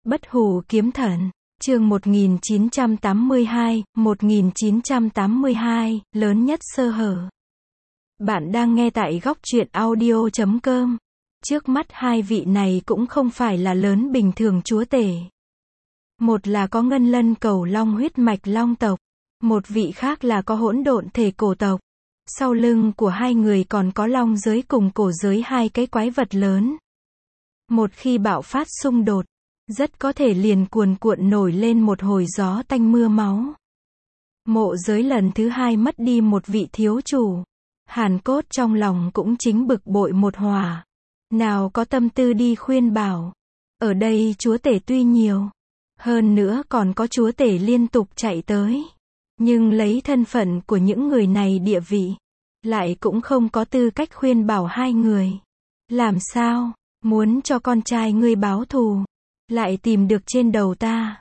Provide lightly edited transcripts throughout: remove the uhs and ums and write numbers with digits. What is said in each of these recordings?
Bất hủ kiếm thần, chương 1982, lớn nhất sơ hở. Bạn đang nghe tại góc truyện audio.com. Trước mắt hai vị này cũng không phải là lớn bình thường chúa tể. Một là có ngân lân cầu long huyết mạch long tộc, một vị khác là có hỗn độn thể cổ tộc. Sau lưng của hai người còn có long giới cùng cổ giới, hai cái quái vật lớn. Một khi bạo phát xung đột, rất có thể liền cuồn cuộn nổi lên một hồi gió tanh mưa máu. Mộ giới lần thứ hai mất đi một vị thiếu chủ. Hàn Cốt trong lòng cũng chính bực bội một hòa. Nào có tâm tư đi khuyên bảo. Ở đây chúa tể tuy nhiều, hơn nữa còn có chúa tể liên tục chạy tới. Nhưng lấy thân phận của những người này địa vị, lại cũng không có tư cách khuyên bảo hai người. Làm sao, muốn cho con trai ngươi báo thù, lại tìm được trên đầu ta.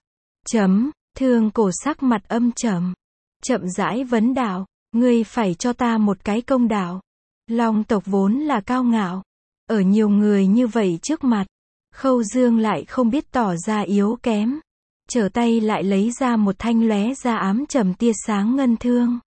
Thương cổ sắc mặt âm trầm, chậm rãi vấn đạo, ngươi phải cho ta một cái công đạo. Long tộc vốn là cao ngạo, ở nhiều người như vậy trước mặt, Khâu Dương lại không biết tỏ ra yếu kém. Trở tay lại lấy ra một thanh lóe ra ám trầm tia sáng ngân thương.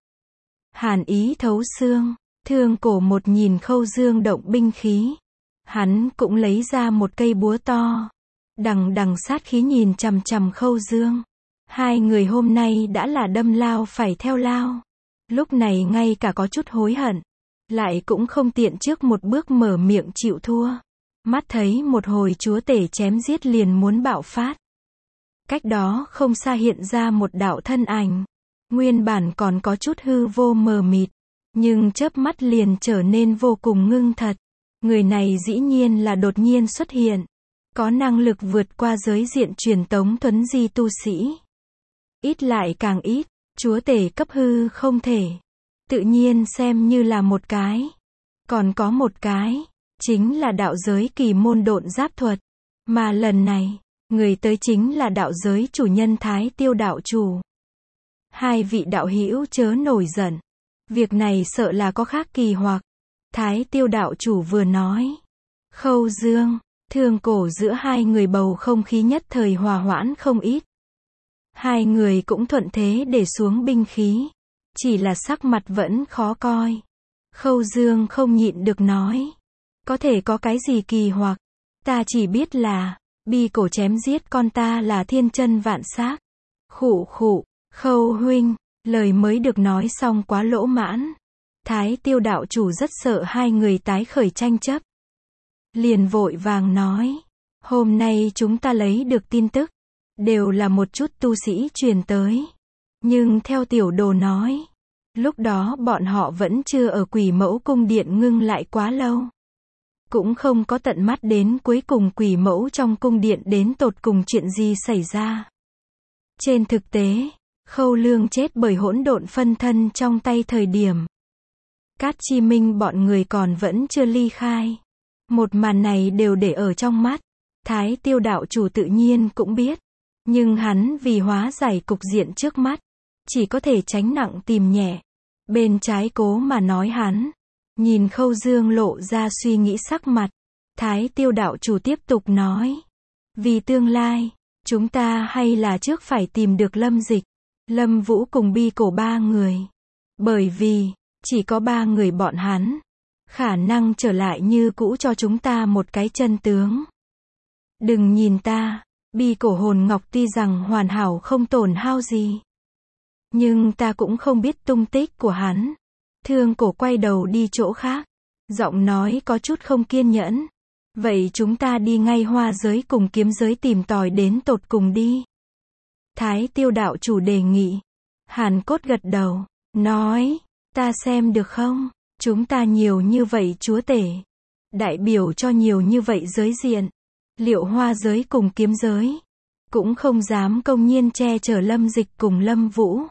Hàn ý thấu xương, thương cổ một nhìn Khâu Dương động binh khí. Hắn cũng lấy ra một cây búa to. Đằng sát khí nhìn chằm chằm Khâu Dương. Hai người hôm nay đã là đâm lao phải theo lao. Lúc này ngay cả có chút hối hận, lại cũng không tiện trước một bước mở miệng chịu thua. Mắt thấy một hồi chúa tể chém giết liền muốn bạo phát. Cách đó không xa hiện ra một đạo thân ảnh. Nguyên bản còn có chút hư vô mờ mịt, nhưng chớp mắt liền trở nên vô cùng ngưng thật. Người này dĩ nhiên là đột nhiên xuất hiện, có năng lực vượt qua giới diện truyền tống thuấn di tu sĩ. Ít lại càng ít, chúa tể cấp hư không thể. Tự nhiên xem như là một cái. Còn có một cái, chính là đạo giới kỳ môn độn giáp thuật. Mà lần này, người tới chính là đạo giới chủ nhân Thái Tiêu đạo chủ. Hai vị đạo hữu chớ nổi giận. Việc này sợ là có khác kỳ hoặc. Thái Tiêu đạo chủ vừa nói. Khâu Dương, thương cổ giữa hai người bầu không khí nhất thời hòa hoãn không ít. Hai người cũng thuận thế để xuống binh khí. Chỉ là sắc mặt vẫn khó coi. Khâu Dương không nhịn được nói. Có thể có cái gì kỳ hoặc. Ta chỉ biết là bi cổ chém giết con ta là thiên chân vạn xác. Khụ, Khâu huynh, lời mới được nói xong quá lỗ mãn. Thái Tiêu đạo chủ rất sợ hai người tái khởi tranh chấp. Liền vội vàng nói. Hôm nay chúng ta lấy được tin tức, đều là một chút tu sĩ truyền tới. Nhưng theo tiểu đồ nói, lúc đó bọn họ vẫn chưa ở Quỷ Mẫu cung điện ngưng lại quá lâu. Cũng không có tận mắt đến cuối cùng Quỷ Mẫu trong cung điện đến tột cùng chuyện gì xảy ra. Trên thực tế, Khâu Lương chết bởi hỗn độn phân thân trong tay thời điểm Cát Chi Minh bọn người còn vẫn chưa ly khai. Một màn này đều để ở trong mắt. Thái Tiêu đạo chủ tự nhiên cũng biết. Nhưng hắn vì hóa giải cục diện trước mắt, chỉ có thể tránh nặng tìm nhẹ. Bên trái cố mà nói hắn. Nhìn Khâu Dương lộ ra suy nghĩ sắc mặt. Thái Tiêu đạo chủ tiếp tục nói. Vì tương lai, chúng ta hay là trước phải tìm được Lâm Dịch, Lâm Vũ cùng bi cổ ba người. Bởi vì, chỉ có ba người bọn hắn, khả năng trở lại như cũ cho chúng ta một cái chân tướng. Đừng nhìn ta, bi cổ hồn ngọc tuy rằng hoàn hảo không tổn hao gì, nhưng ta cũng không biết tung tích của hắn. Thương cổ quay đầu đi chỗ khác, giọng nói có chút không kiên nhẫn. Vậy chúng ta đi ngay hoa giới cùng kiếm giới tìm tòi đến tột cùng đi. Thái Tiêu đạo chủ đề nghị. Hàn Cốt gật đầu, nói, ta xem được không? Chúng ta nhiều như vậy chúa tể, đại biểu cho nhiều như vậy giới diện. Liệu hoa giới cùng kiếm giới cũng không dám công nhiên che chở Lâm Dịch cùng Lâm Vũ?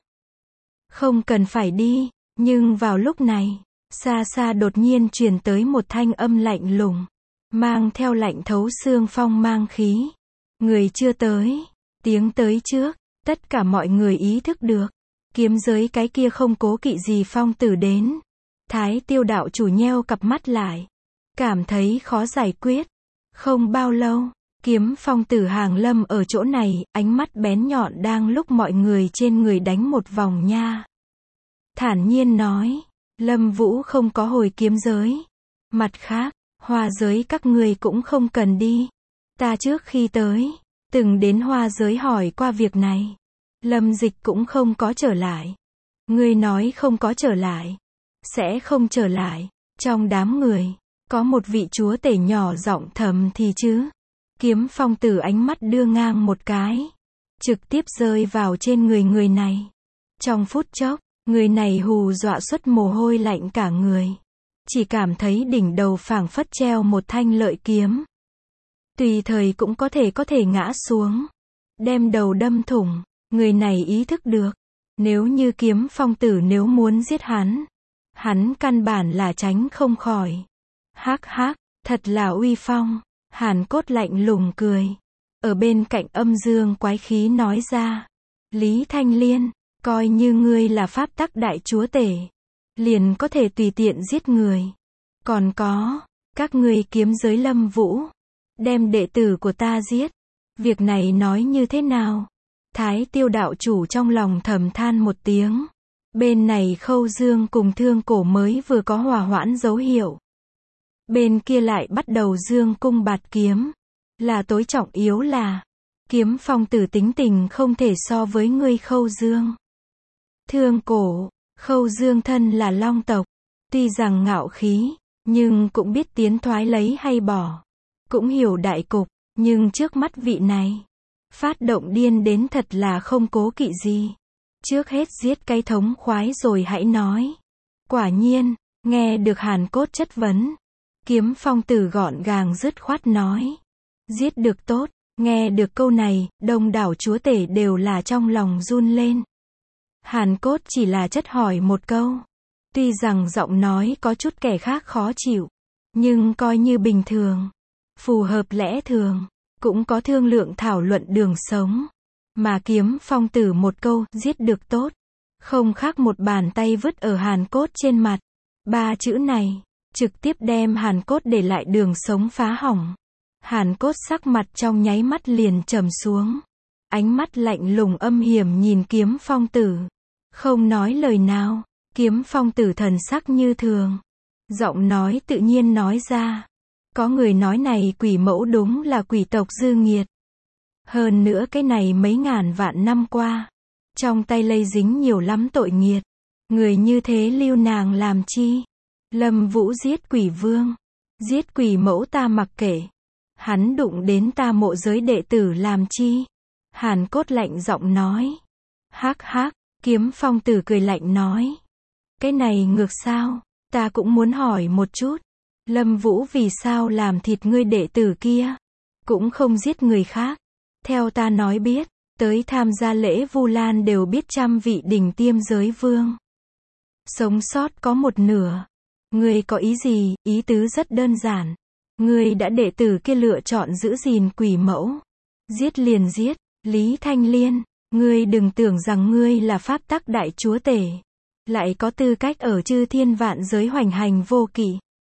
Không cần phải đi. Nhưng vào lúc này, xa xa đột nhiên truyền tới một thanh âm lạnh lùng, mang theo lạnh thấu xương phong mang khí. Người chưa tới, tiếng tới trước. Tất cả mọi người ý thức được, kiếm giới cái kia không cố kỵ gì phong tử đến. Thái Tiêu đạo chủ nheo cặp mắt lại, cảm thấy khó giải quyết. Không bao lâu, Kiếm Phong Tử hàng lâm ở chỗ này, ánh mắt bén nhọn đang lúc mọi người trên người đánh một vòng nha. Thản nhiên nói, Lâm Vũ không có hồi kiếm giới. Mặt khác, Hoa giới các ngươi cũng không cần đi. Ta trước khi tới, từng đến Hoa giới hỏi qua việc này. Lâm Dịch cũng không có trở lại. Ngươi nói không có trở lại, sẽ không trở lại. Trong đám người, có một vị chúa tể nhỏ giọng thầm thì chứ. Kiếm Phong Tử ánh mắt đưa ngang một cái, trực tiếp rơi vào trên người này. Trong phút chốc, người này hù dọa xuất mồ hôi lạnh cả người. Chỉ cảm thấy đỉnh đầu phảng phất treo một thanh lợi kiếm. Tùy thời cũng có thể ngã xuống, đem đầu đâm thủng. Người này ý thức được, nếu như Kiếm Phong Tử nếu muốn giết hắn căn bản là tránh không khỏi. Hắc hắc, thật là uy phong. Hàn Cốt lạnh lùng cười. Ở bên cạnh âm dương quái khí nói ra. Lý Thanh Liên, coi như ngươi là pháp tắc đại chúa tể, liền có thể tùy tiện giết người. Còn có, các ngươi kiếm giới Lâm Vũ, đem đệ tử của ta giết. Việc này nói như thế nào? Thái Tiêu đạo chủ trong lòng thầm than một tiếng. Bên này Khâu Dương cùng Thương Cổ mới vừa có hòa hoãn dấu hiệu. Bên kia lại bắt đầu dương cung bạt kiếm. Là tối trọng yếu là, Kiếm Phong Tử tính tình không thể so với ngươi Khâu Dương. Thương Cổ, Khâu Dương thân là Long tộc, tuy rằng ngạo khí, nhưng cũng biết tiến thoái lấy hay bỏ. Cũng hiểu đại cục, nhưng trước mắt vị này, phát động điên đến thật là không cố kỵ gì. Trước hết giết cái thống khoái rồi hãy nói. Quả nhiên, nghe được Hàn Cốt chất vấn, Kiếm Phong Tử gọn gàng dứt khoát nói. Giết được tốt. Nghe được câu này, đông đảo chúa tể đều là trong lòng run lên. Hàn Cốt chỉ là chất hỏi một câu. Tuy rằng giọng nói có chút kẻ khác khó chịu, nhưng coi như bình thường, phù hợp lẽ thường, cũng có thương lượng thảo luận đường sống. Mà Kiếm Phong Tử một câu, giết được tốt, không khác một bàn tay vứt ở Hàn Cốt trên mặt. Ba chữ này, trực tiếp đem Hàn Cốt để lại đường sống phá hỏng. Hàn Cốt sắc mặt trong nháy mắt liền trầm xuống. Ánh mắt lạnh lùng âm hiểm nhìn Kiếm Phong Tử. Không nói lời nào, Kiếm Phong Tử thần sắc như thường. Giọng nói tự nhiên nói ra. Có người nói này quỷ mẫu đúng là quỷ tộc dư nghiệt. Hơn nữa cái này mấy ngàn vạn năm qua, trong tay lây dính nhiều lắm tội nghiệt. Người như thế lưu nàng làm chi? Lâm Vũ giết quỷ vương, giết quỷ mẫu ta mặc kệ. Hắn đụng đến ta mộ giới đệ tử làm chi? Hàn Cốt lạnh giọng nói. Hắc hắc, Kiếm Phong Tử cười lạnh nói. Cái này ngược sao? Ta cũng muốn hỏi một chút. Lâm Vũ vì sao làm thịt ngươi đệ tử kia? Cũng không giết người khác. Theo ta nói biết, tới tham gia lễ Vu Lan đều biết 100 vị đỉnh tiêm giới vương. Sống sót có một nửa. Ngươi có ý gì? Ý tứ rất đơn giản. Ngươi đã đệ tử kia lựa chọn giữ gìn quỷ mẫu. Giết liền giết. Lý Thanh Liên, ngươi đừng tưởng rằng ngươi là pháp tắc đại chúa tể, lại có tư cách ở chư thiên vạn giới hoành hành vô kỵ.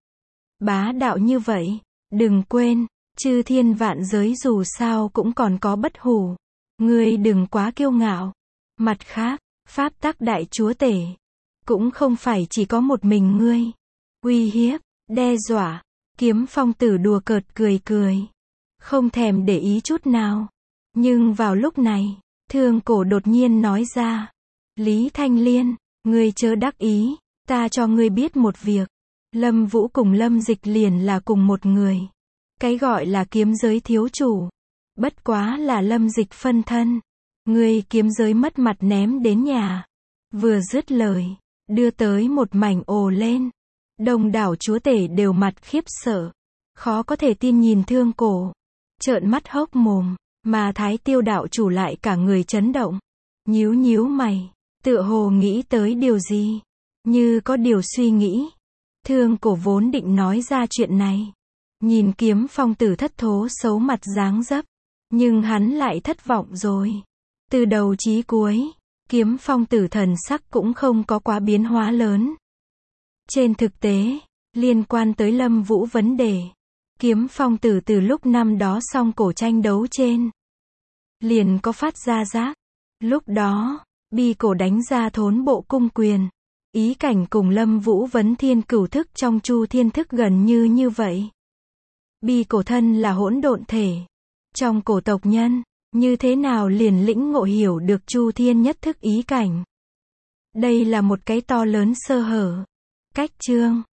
Bá đạo như vậy, đừng quên, chư thiên vạn giới dù sao cũng còn có bất hủ. Ngươi đừng quá kiêu ngạo. Mặt khác, pháp tắc đại chúa tể, cũng không phải chỉ có một mình ngươi. Uy hiếp, đe dọa. Kiếm Phong Tử đùa cợt cười. Không thèm để ý chút nào. Nhưng vào lúc này, Thương Cổ đột nhiên nói ra. Lý Thanh Liên, ngươi chớ đắc ý, ta cho ngươi biết một việc. Lâm Vũ cùng Lâm Dịch liền là cùng một người. Cái gọi là kiếm giới thiếu chủ, bất quá là Lâm Dịch phân thân. Ngươi kiếm giới mất mặt ném đến nhà. Vừa dứt lời, đưa tới một mảnh ồ lên. Đông đảo chúa tể đều mặt khiếp sợ, khó có thể tin nhìn Thương Cổ, trợn mắt hốc mồm, mà Thái Tiêu đạo chủ lại cả người chấn động, nhíu mày, tựa hồ nghĩ tới điều gì, như có điều suy nghĩ. Thương Cổ vốn định nói ra chuyện này, nhìn Kiếm Phong Tử thất thố xấu mặt dáng dấp, nhưng hắn lại thất vọng rồi. Từ đầu chí cuối, Kiếm Phong Tử thần sắc cũng không có quá biến hóa lớn. Trên thực tế, liên quan tới Lâm Vũ vấn đề, Kiếm Phong Tử từ lúc năm đó xong cổ tranh đấu trên, liền có phát ra giác. Lúc đó, Bi Cổ đánh ra Thốn Bộ Cung quyền. Ý cảnh cùng Lâm Vũ Vấn Thiên Cửu thức trong Chu Thiên thức gần như vậy. Bi Cổ thân là hỗn độn thể. Trong cổ tộc nhân, như thế nào liền lĩnh ngộ hiểu được Chu Thiên nhất thức ý cảnh. Đây là một cái to lớn sơ hở. Cách chương